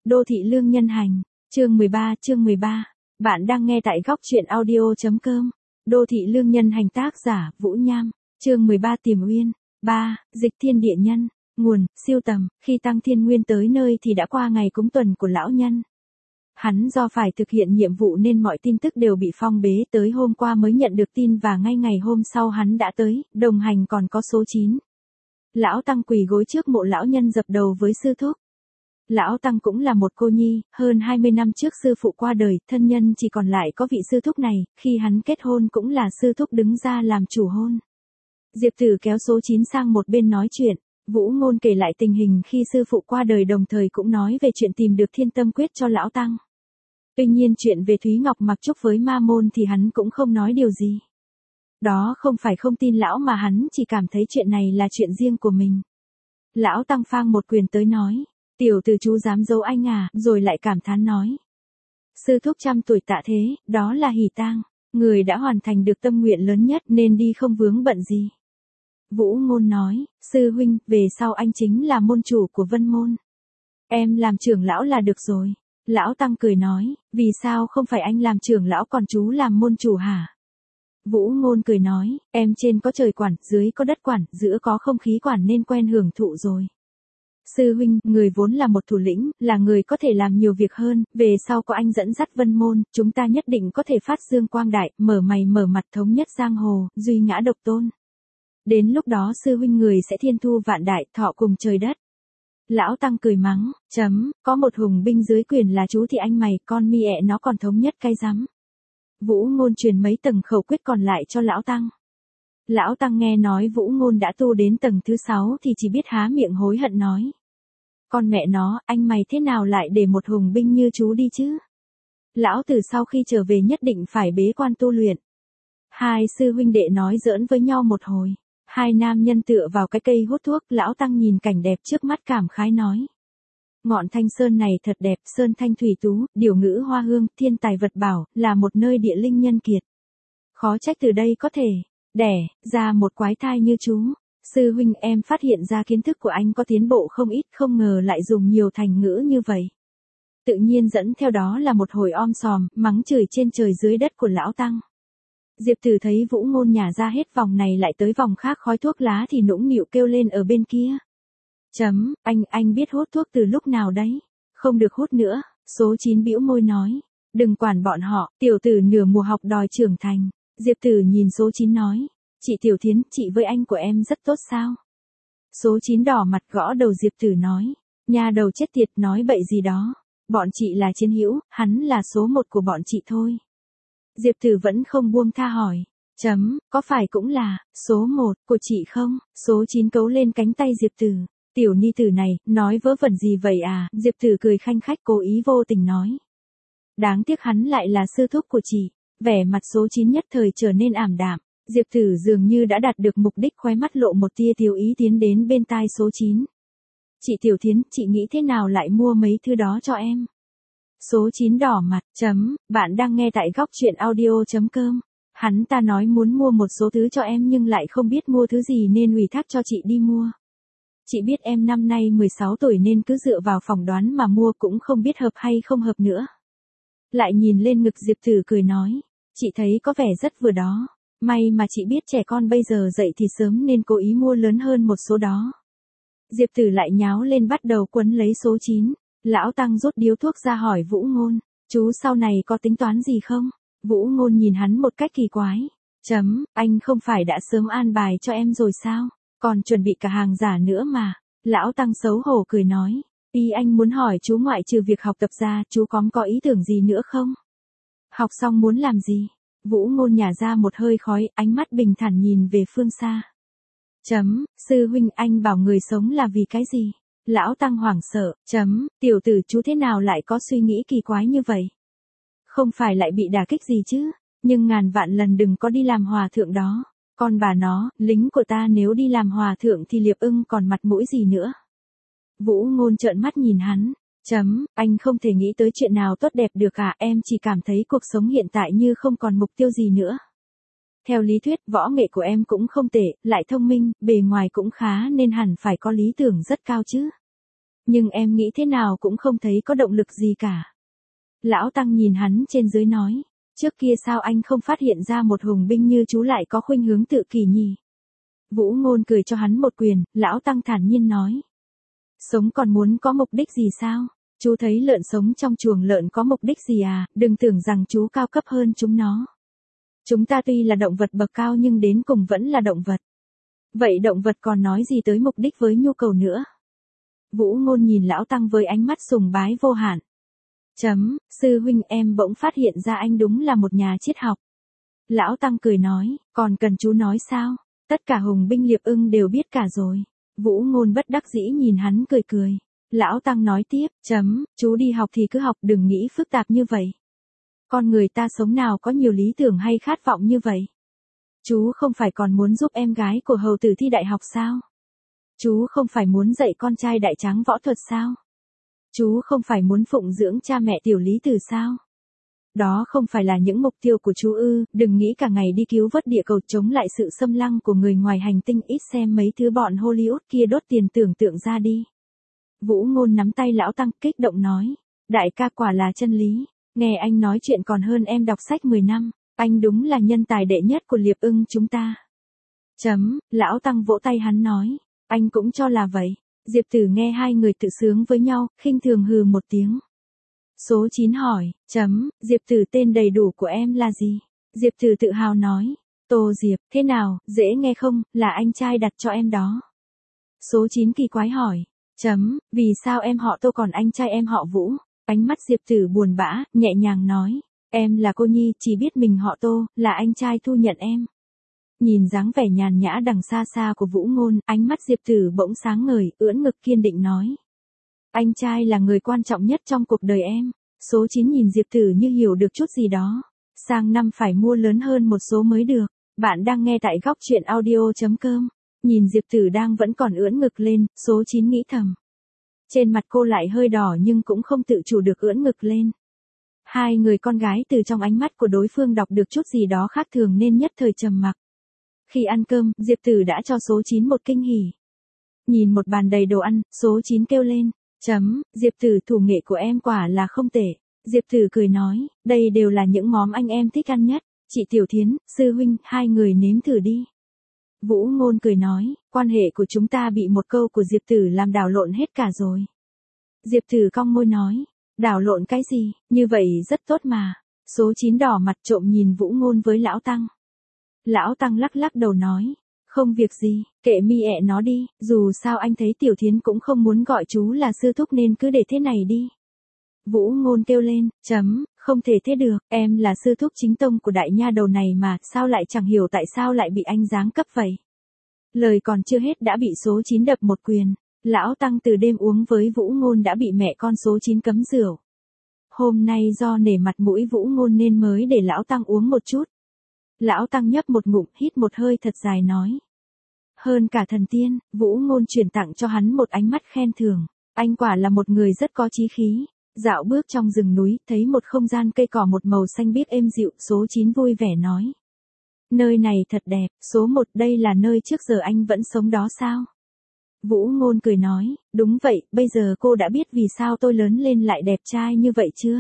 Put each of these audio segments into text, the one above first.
Đô thị lương nhân hành. Chương 13. Bạn đang nghe tại góc truyện audio.com. Đô thị lương nhân hành, tác giả Vũ Nham. Chương 13, Tìm Uyên. 3. Dịch thiên địa nhân. Nguồn, siêu tầm. Khi Tăng Thiên Nguyên tới nơi thì đã qua ngày cúng tuần của lão nhân. Hắn do phải thực hiện nhiệm vụ nên mọi tin tức đều bị phong bế, tới hôm qua mới nhận được tin và ngay ngày hôm sau hắn đã tới, đồng hành còn có số 9. Lão Tăng quỳ gối trước mộ lão nhân dập đầu với sư thúc. Lão Tăng cũng là một cô nhi, hơn 20 năm trước sư phụ qua đời, thân nhân chỉ còn lại có vị sư thúc này, khi hắn kết hôn cũng là sư thúc đứng ra làm chủ hôn. Diệp Tử kéo số 9 sang một bên nói chuyện, Vũ Ngôn kể lại tình hình khi sư phụ qua đời, đồng thời cũng nói về chuyện tìm được Thiên Tâm Quyết cho lão Tăng. Tuy nhiên chuyện về Thúy Ngọc Mặc Trúc với Ma Môn thì hắn cũng không nói điều gì. Đó không phải không tin lão mà hắn chỉ cảm thấy chuyện này là chuyện riêng của mình. Lão Tăng phang một quyền tới nói, tiểu tử chú dám giấu anh à, rồi lại cảm thán nói. Sư thúc 100 tuổi tạ thế, đó là hỷ tang, người đã hoàn thành được tâm nguyện lớn nhất nên đi không vướng bận gì. Vũ Ngôn nói, sư huynh, về sau anh chính là môn chủ của Vân Môn. Em làm trưởng lão là được rồi. Lão Tăng cười nói, vì sao không phải anh làm trưởng lão còn chú làm môn chủ hả? Vũ Ngôn cười nói, em trên có trời quản, dưới có đất quản, giữa có không khí quản nên quen hưởng thụ rồi. Sư huynh, người vốn là một thủ lĩnh, là người có thể làm nhiều việc hơn, về sau có anh dẫn dắt Vân Môn, chúng ta nhất định có thể phát dương quang đại, mở mày mở mặt thống nhất giang hồ, duy ngã độc tôn. Đến lúc đó sư huynh người sẽ thiên thu vạn đại, thọ cùng trời đất. Lão Tăng cười mắng, có một hùng binh dưới quyền là chú thì anh mày, con mi ẹ nó còn thống nhất cái rắm. Vũ Ngôn truyền mấy tầng khẩu quyết còn lại cho Lão Tăng. Lão Tăng nghe nói Vũ Ngôn đã tu đến tầng thứ 6 thì chỉ biết há miệng hối hận nói. Con mẹ nó, anh mày thế nào lại để một hùng binh như chú đi chứ? Lão Tử sau khi trở về nhất định phải bế quan tu luyện. Hai sư huynh đệ nói giỡn với nhau một hồi. Hai nam nhân tựa vào cái cây hút thuốc, Lão Tăng nhìn cảnh đẹp trước mắt cảm khái nói. Ngọn Thanh Sơn này thật đẹp, sơn thanh thủy tú, điều ngữ hoa hương, thiên tài vật bảo, là một nơi địa linh nhân kiệt. Khó trách từ đây có thể đẻ ra một quái thai như chú. Sư huynh, em phát hiện ra kiến thức của anh có tiến bộ không ít, không ngờ lại dùng nhiều thành ngữ như vậy. Tự nhiên dẫn theo đó là một hồi om sòm, mắng chửi trên trời dưới đất của Lão Tăng. Diệp Tử thấy Vũ Ngôn nhả ra hết vòng này lại tới vòng khác khói thuốc lá thì nũng nịu kêu lên ở bên kia. Anh biết hút thuốc từ lúc nào đấy? Không được hút nữa. Số 9 bĩu môi nói. Đừng quản bọn họ, tiểu tử nửa mùa học đòi trưởng thành. Diệp Tử nhìn số 9 nói. Chị Tiểu Thiến, chị với anh của em rất tốt sao? Số 9 đỏ mặt gõ đầu Diệp Tử nói. Nhà đầu chết tiệt, nói bậy gì đó. Bọn chị là chiến hữu, hắn là số 1 của bọn chị thôi. Diệp Tử vẫn không buông tha hỏi. Có phải cũng là số 1 của chị không? Số 9 cấu lên cánh tay Diệp Tử. Tiểu ni tử này, nói vớ vẩn gì vậy à? Diệp Tử cười khanh khách cố ý vô tình nói. Đáng tiếc hắn lại là sư thúc của chị. Vẻ mặt số 9 nhất thời trở nên ảm đạm. Diệp Tử dường như đã đạt được mục đích, khóe mắt lộ một tia tiêu ý tiến đến bên tai số 9. Chị Tiểu Thiến, chị nghĩ thế nào lại mua mấy thứ đó cho em? Số 9 đỏ mặt, bạn đang nghe tại góc truyện audio.com. Hắn ta nói muốn mua một số thứ cho em nhưng lại không biết mua thứ gì nên ủy thác cho chị đi mua. Chị biết em năm nay 16 tuổi nên cứ dựa vào phỏng đoán mà mua, cũng không biết hợp hay không hợp nữa. Lại nhìn lên ngực Diệp Tử cười nói, chị thấy có vẻ rất vừa đó. May mà chị biết trẻ con bây giờ dậy thì sớm nên cố ý mua lớn hơn một số đó. Diệp Tử lại nháo lên bắt đầu quấn lấy số 9. Lão Tăng rút điếu thuốc ra hỏi Vũ Ngôn, chú sau này có tính toán gì không? Vũ Ngôn nhìn hắn một cách kỳ quái. Anh không phải đã sớm an bài cho em rồi sao? Còn chuẩn bị cả hàng giả nữa mà. Lão Tăng xấu hổ cười nói. Ý anh muốn hỏi chú ngoại trừ việc học tập ra, chú có ý tưởng gì nữa không? Học xong muốn làm gì? Vũ Ngôn nhả ra một hơi khói, ánh mắt bình thản nhìn về phương xa. Sư huynh, anh bảo người sống là vì cái gì? Lão Tăng hoảng sợ. Tiểu tử chú thế nào lại có suy nghĩ kỳ quái như vậy? Không phải lại bị đả kích gì chứ? Nhưng ngàn vạn lần đừng có đi làm hòa thượng đó. Con bà nó, lính của ta nếu đi làm hòa thượng thì Liệp Ưng còn mặt mũi gì nữa? Vũ Ngôn trợn mắt nhìn hắn. Anh không thể nghĩ tới chuyện nào tốt đẹp được à? Em chỉ cảm thấy cuộc sống hiện tại như không còn mục tiêu gì nữa. Theo lý thuyết, võ nghệ của em cũng không tệ, lại thông minh, bề ngoài cũng khá nên hẳn phải có lý tưởng rất cao chứ. Nhưng em nghĩ thế nào cũng không thấy có động lực gì cả. Lão Tăng nhìn hắn trên dưới nói. Trước kia sao anh không phát hiện ra một hùng binh như chú lại có khuynh hướng tự kỷ nhỉ? Vũ Ngôn cười cho hắn một quyền, Lão Tăng thản nhiên nói. Sống còn muốn có mục đích gì sao? Chú thấy lợn sống trong chuồng lợn có mục đích gì à, đừng tưởng rằng chú cao cấp hơn chúng nó. Chúng ta tuy là động vật bậc cao nhưng đến cùng vẫn là động vật. Vậy động vật còn nói gì tới mục đích với nhu cầu nữa? Vũ Ngôn nhìn Lão Tăng với ánh mắt sùng bái vô hạn. Sư huynh em bỗng phát hiện ra anh đúng là một nhà triết học. Lão Tăng cười nói, còn cần chú nói sao? Tất cả hùng binh liệp ưng đều biết cả rồi. Vũ Ngôn bất đắc dĩ nhìn hắn cười cười. Lão Tăng nói tiếp, chú đi học thì cứ học đừng nghĩ phức tạp như vậy. Con người ta sống nào có nhiều lý tưởng hay khát vọng như vậy? Chú không phải còn muốn giúp em gái của hầu tử thi đại học sao? Chú không phải muốn dạy con trai đại tráng võ thuật sao? Chú không phải muốn phụng dưỡng cha mẹ tiểu lý tử sao? Đó không phải là những mục tiêu của chú ư, đừng nghĩ cả ngày đi cứu vớt địa cầu chống lại sự xâm lăng của người ngoài hành tinh, ít xem mấy thứ bọn Hollywood kia đốt tiền tưởng tượng ra đi. Vũ Ngôn nắm tay Lão Tăng kích động nói, đại ca quả là chân lý, nghe anh nói chuyện còn hơn em đọc sách 10 năm, anh đúng là nhân tài đệ nhất của liệp ưng chúng ta. Lão Tăng vỗ tay hắn nói, anh cũng cho là vậy. Diệp Tử nghe hai người tự sướng với nhau, khinh thường hừ một tiếng. Số 9 hỏi, Diệp Tử tên đầy đủ của em là gì? Diệp Tử tự hào nói, Tô Diệp, thế nào, dễ nghe không, là anh trai đặt cho em đó. Số 9 kỳ quái hỏi, vì sao em họ Tô còn anh trai em họ Vũ? Ánh mắt Diệp Tử buồn bã, nhẹ nhàng nói, em là cô nhi, chỉ biết mình họ Tô, là anh trai thu nhận em. Nhìn dáng vẻ nhàn nhã đằng xa xa của Vũ Ngôn, ánh mắt Diệp Tử bỗng sáng ngời, ưỡn ngực kiên định nói. Anh trai là người quan trọng nhất trong cuộc đời em. Số 9 nhìn Diệp Tử như hiểu được chút gì đó. Sang năm phải mua lớn hơn một số mới được. Bạn đang nghe tại góc truyện audio.com. Nhìn Diệp Tử đang vẫn còn ưỡn ngực lên, số 9 nghĩ thầm. Trên mặt cô lại hơi đỏ nhưng cũng không tự chủ được ưỡn ngực lên. Hai người con gái từ trong ánh mắt của đối phương đọc được chút gì đó khác thường nên nhất thời trầm mặc. Khi ăn cơm, Diệp Tử đã cho số 9 một kinh hỉ. Nhìn một bàn đầy đồ ăn, số 9 kêu lên. Diệp Tử thủ nghệ của em quả là không tệ. Diệp Tử cười nói, đây đều là những món anh em thích ăn nhất. Chị Tiểu Thiến, sư huynh, hai người nếm thử đi. Vũ Ngôn cười nói, quan hệ của chúng ta bị một câu của Diệp Tử làm đảo lộn hết cả rồi. Diệp Tử cong môi nói, đảo lộn cái gì, như vậy rất tốt mà. Số 9 đỏ mặt trộm nhìn Vũ Ngôn với Lão Tăng. Lão Tăng lắc lắc đầu nói, không việc gì, kệ mi ẹ nó đi, dù sao anh thấy Tiểu Thiến cũng không muốn gọi chú là sư thúc nên cứ để thế này đi. Vũ Ngôn kêu lên, không thể thế được, em là sư thúc chính tông của đại nha đầu này mà, sao lại chẳng hiểu tại sao lại bị anh giáng cấp vậy. Lời còn chưa hết đã bị số 9 đập một quyền. Lão Tăng từ đêm uống với Vũ Ngôn đã bị mẹ con số 9 cấm rượu. Hôm nay do nể mặt mũi Vũ Ngôn nên mới để Lão Tăng uống một chút. Lão Tăng nhấp một ngụm, hít một hơi thật dài nói. Hơn cả thần tiên, Vũ Ngôn chuyển tặng cho hắn một ánh mắt khen thưởng. Anh quả là một người rất có chí khí. Dạo bước trong rừng núi, thấy một không gian cây cỏ một màu xanh biếc êm dịu, số 9 vui vẻ nói. Nơi này thật đẹp, số 1 đây là nơi trước giờ anh vẫn sống đó sao? Vũ Ngôn cười nói, đúng vậy, bây giờ cô đã biết vì sao tôi lớn lên lại đẹp trai như vậy chưa?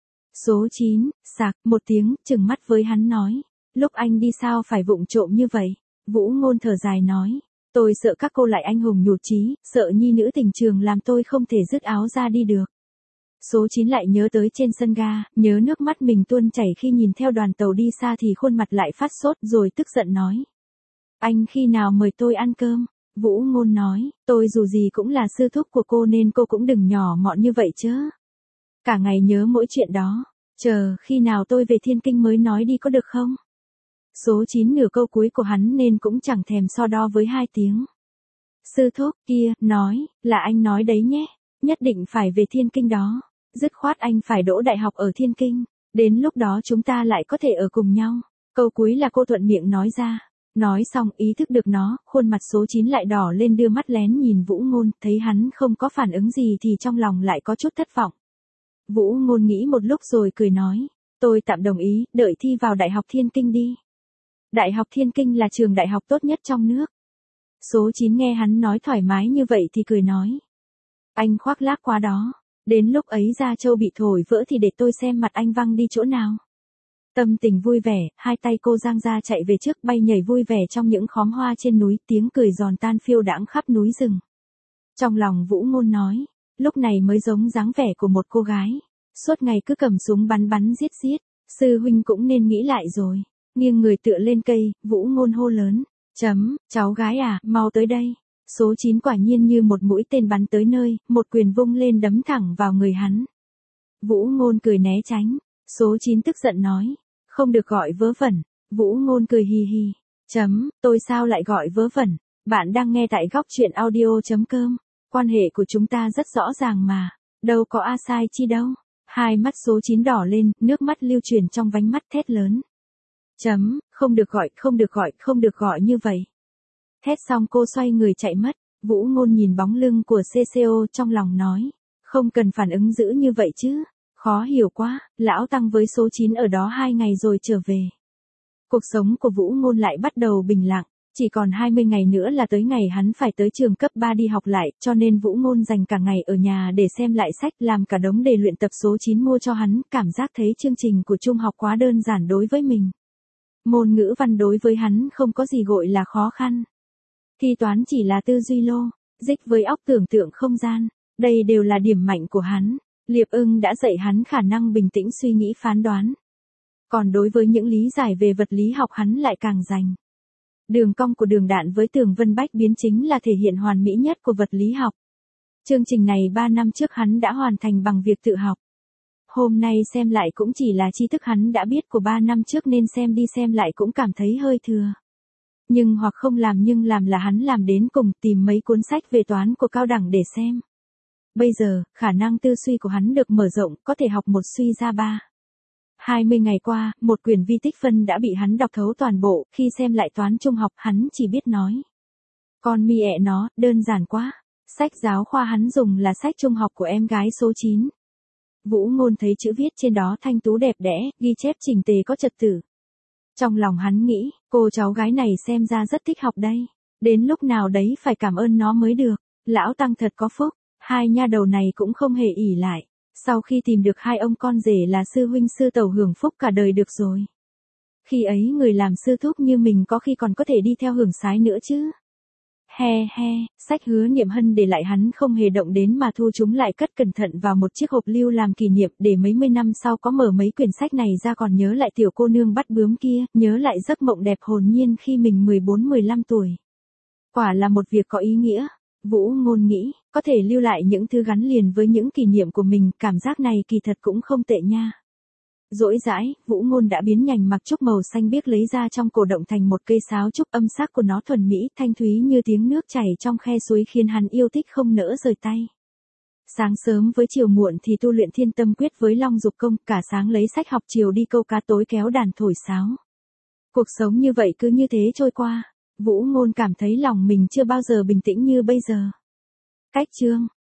Số 9, sạc, một tiếng, trừng mắt với hắn nói. Lúc anh đi sao phải vụng trộm như vậy? Vũ Ngôn thở dài nói. Tôi sợ các cô lại anh hùng nhụt chí, sợ nhi nữ tình trường làm tôi không thể dứt áo ra đi được. Số 9 lại nhớ tới trên sân ga, nhớ nước mắt mình tuôn chảy khi nhìn theo đoàn tàu đi xa thì khuôn mặt lại phát sốt rồi tức giận nói. Anh khi nào mời tôi ăn cơm? Vũ Ngôn nói, tôi dù gì cũng là sư thúc của cô nên cô cũng đừng nhỏ mọn như vậy chứ. Cả ngày nhớ mỗi chuyện đó. Chờ, khi nào tôi về Thiên Kinh mới nói đi có được không? Số 9 nửa câu cuối của hắn nên cũng chẳng thèm so đo với hai tiếng. Sư thúc kia, nói, là anh nói đấy nhé, nhất định phải về Thiên Kinh đó. Dứt khoát anh phải đỗ đại học ở Thiên Kinh, đến lúc đó chúng ta lại có thể ở cùng nhau. Câu cuối là cô thuận miệng nói ra. Nói xong ý thức được nó, khuôn mặt số 9 lại đỏ lên đưa mắt lén nhìn Vũ Ngôn, thấy hắn không có phản ứng gì thì trong lòng lại có chút thất vọng. Vũ Ngôn nghĩ một lúc rồi cười nói, tôi tạm đồng ý, đợi thi vào Đại học Thiên Kinh đi. Đại học Thiên Kinh là trường đại học tốt nhất trong nước. Số 9 nghe hắn nói thoải mái như vậy thì cười nói. Anh khoác lác quá đó. Đến lúc ấy da trâu bị thổi vỡ thì để tôi xem mặt anh văng đi chỗ nào. Tâm tình vui vẻ, hai tay cô giang ra chạy về trước bay nhảy vui vẻ trong những khóm hoa trên núi, tiếng cười giòn tan phiêu đãng khắp núi rừng. Trong lòng Vũ Ngôn nói, lúc này mới giống dáng vẻ của một cô gái. Suốt ngày cứ cầm súng bắn bắn giết giết, sư huynh cũng nên nghĩ lại rồi. Nghiêng người tựa lên cây, Vũ Ngôn hô lớn, cháu gái à, mau tới đây. Số 9 quả nhiên như một mũi tên bắn tới nơi, một quyền vung lên đấm thẳng vào người hắn. Vũ Ngôn cười né tránh, số 9 tức giận nói, không được gọi vớ vẩn. Vũ Ngôn cười hì hì, tôi sao lại gọi vớ vẩn, bạn đang nghe tại góc truyện audio.com, quan hệ của chúng ta rất rõ ràng mà, đâu có a sai chi đâu. Hai mắt số 9 đỏ lên, nước mắt lưu truyền trong vánh mắt thét lớn. Không được gọi, không được gọi, không được gọi như vậy. Thét xong cô xoay người chạy mất, Vũ Ngôn nhìn bóng lưng của CCO trong lòng nói, không cần phản ứng dữ như vậy chứ, khó hiểu quá, lão tăng với số 9 ở đó 2 ngày rồi trở về. Cuộc sống của Vũ Ngôn lại bắt đầu bình lặng, chỉ còn 20 ngày nữa là tới ngày hắn phải tới trường cấp 3 đi học lại, cho nên Vũ Ngôn dành cả ngày ở nhà để xem lại sách, làm cả đống đề luyện tập số 9 mua cho hắn, cảm giác thấy chương trình của trung học quá đơn giản đối với mình. Môn ngữ văn đối với hắn không có gì gọi là khó khăn. Thi toán chỉ là tư duy logic với óc tưởng tượng không gian, đây đều là điểm mạnh của hắn. Liệp Ưng đã dạy hắn khả năng bình tĩnh suy nghĩ phán đoán. Còn đối với những lý giải về vật lý học hắn lại càng rành. Đường cong của đường đạn với tường vân bách biến chính là thể hiện hoàn mỹ nhất của vật lý học. Chương trình này 3 năm trước hắn đã hoàn thành bằng việc tự học. Hôm nay xem lại cũng chỉ là tri thức hắn đã biết của 3 năm trước nên xem đi xem lại cũng cảm thấy hơi thừa. Nhưng hoặc không làm nhưng làm là hắn làm đến cùng, tìm mấy cuốn sách về toán của cao đẳng để xem. Bây giờ, khả năng tư duy của hắn được mở rộng, có thể học một suy ra 3. 20 ngày qua, một quyển vi tích phân đã bị hắn đọc thấu toàn bộ, khi xem lại toán trung học hắn chỉ biết nói. Con mi ẹ nó, đơn giản quá. Sách giáo khoa hắn dùng là sách trung học của em gái số 9. Vũ Ngôn thấy chữ viết trên đó thanh tú đẹp đẽ, ghi chép chỉnh tề có trật tự. Trong lòng hắn nghĩ, cô cháu gái này xem ra rất thích học đây. Đến lúc nào đấy phải cảm ơn nó mới được. Lão tăng thật có phúc, hai nha đầu này cũng không hề ỷ lại. Sau khi tìm được hai ông con rể là sư huynh sư tẩu hưởng phúc cả đời được rồi. Khi ấy người làm sư thúc như mình có khi còn có thể đi theo hưởng sái nữa chứ. He, sách Hứa Niệm Hân để lại hắn không hề động đến mà thu chúng lại cất cẩn thận vào một chiếc hộp lưu làm kỷ niệm, để mấy mươi năm sau có mở mấy quyển sách này ra còn nhớ lại tiểu cô nương bắt bướm kia, nhớ lại giấc mộng đẹp hồn nhiên khi mình 14-15 tuổi. Quả là một việc có ý nghĩa. Vũ Ngôn nghĩ, có thể lưu lại những thứ gắn liền với những kỷ niệm của mình, cảm giác này kỳ thật cũng không tệ nha. Dỗi dãi, Vũ Ngôn đã biến nhành mặc trúc màu xanh biếc lấy ra trong cổ động thành một cây sáo trúc, âm sắc của nó thuần mỹ, thanh thúy như tiếng nước chảy trong khe suối khiến hắn yêu thích không nỡ rời tay. Sáng sớm với chiều muộn thì tu luyện Thiên Tâm Quyết với Long Dục Công, cả sáng lấy sách học, chiều đi câu cá, tối kéo đàn thổi sáo. Cuộc sống như vậy cứ như thế trôi qua. Vũ Ngôn cảm thấy lòng mình chưa bao giờ bình tĩnh như bây giờ. Cách chương